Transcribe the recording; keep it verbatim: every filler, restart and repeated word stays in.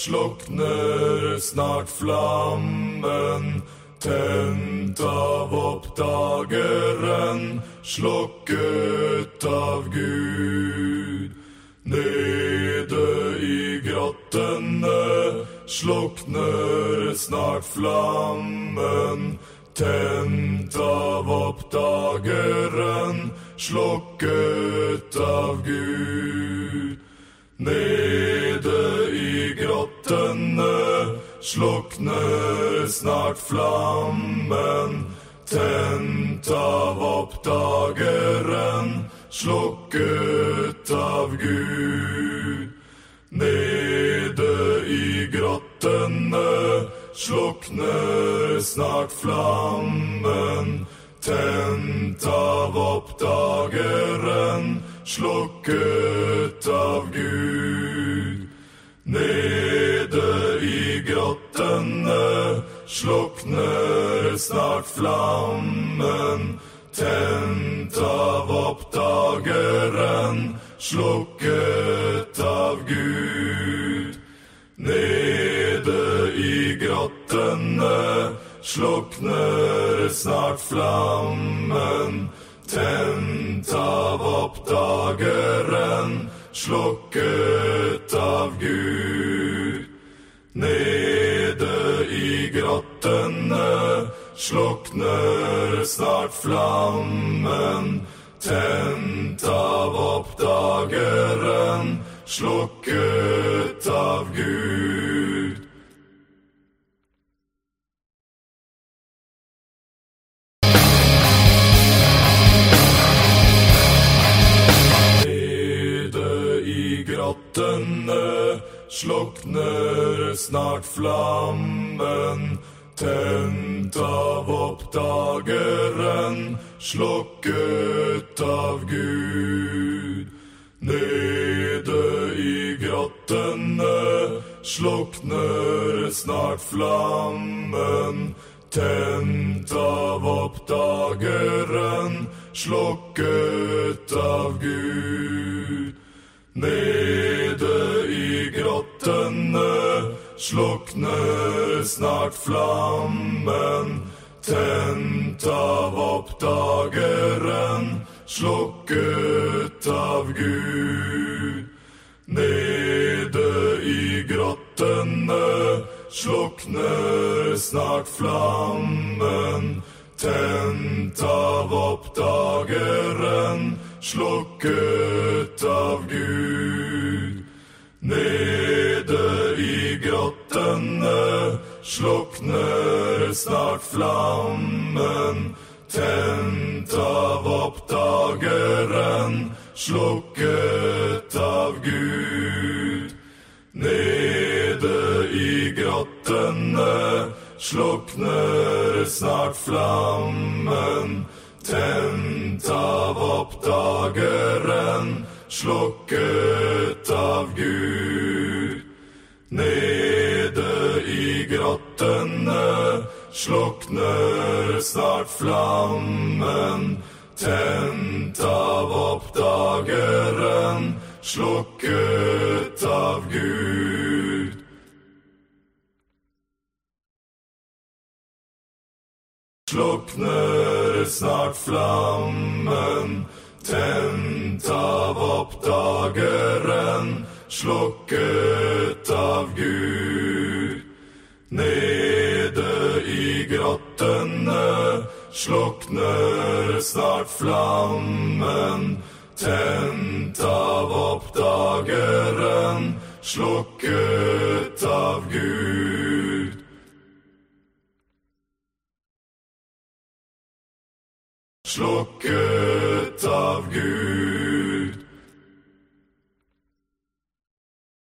slockner snart flammen, tänt av uppdagaren, slocket av Gud. Nede i grotten slockner snart flammen, tänt av uppdagaren, slocket av Gud. Nede i grotten slockner snart flammen, tänt av uppdagaren, slocket av Gud. Nede i grotten slockner snart flammen, tänt av uppdagaren, slocket av Gud. Nede i grotten slockner snart flammen, tänt av uppdagaren, slocket av Gud. Nede i grotten slockner snart flammen, tänt av uppdagaren, slocket av Gud. Nede i grotten slockner snart flammen, tänt av uppdagaren, slocket av Gud. Nede i grotten slockner snart flammen, tänt av uppdagaren, slocket av Gud. Nede i grotten slockner snart flammen, tänt av uppdagaren, slocket av Gud. Nede i grotten slockner snart flammen, tänt av uppdagaren, slocket av Gud. Nede i grotten slockner snart flammen, tänt av uppdagaren, slocket av Gud. Nede i grotten slockner snart flammen, tänt av uppdagaren, slocket av Gud. Nede i grotten slockner snart flammen, tänt av uppdagaren, slocket av Gud. Nede i grotten slockner snart flammen, tänt av uppdagaren, slocket av Gud. Slockner snart flammen, tänt av uppdagaren, slocket av Gud. Nede i grotten slockner snart flammen, tänt av uppdagaren, slocket av Gud. Slocket av Gud.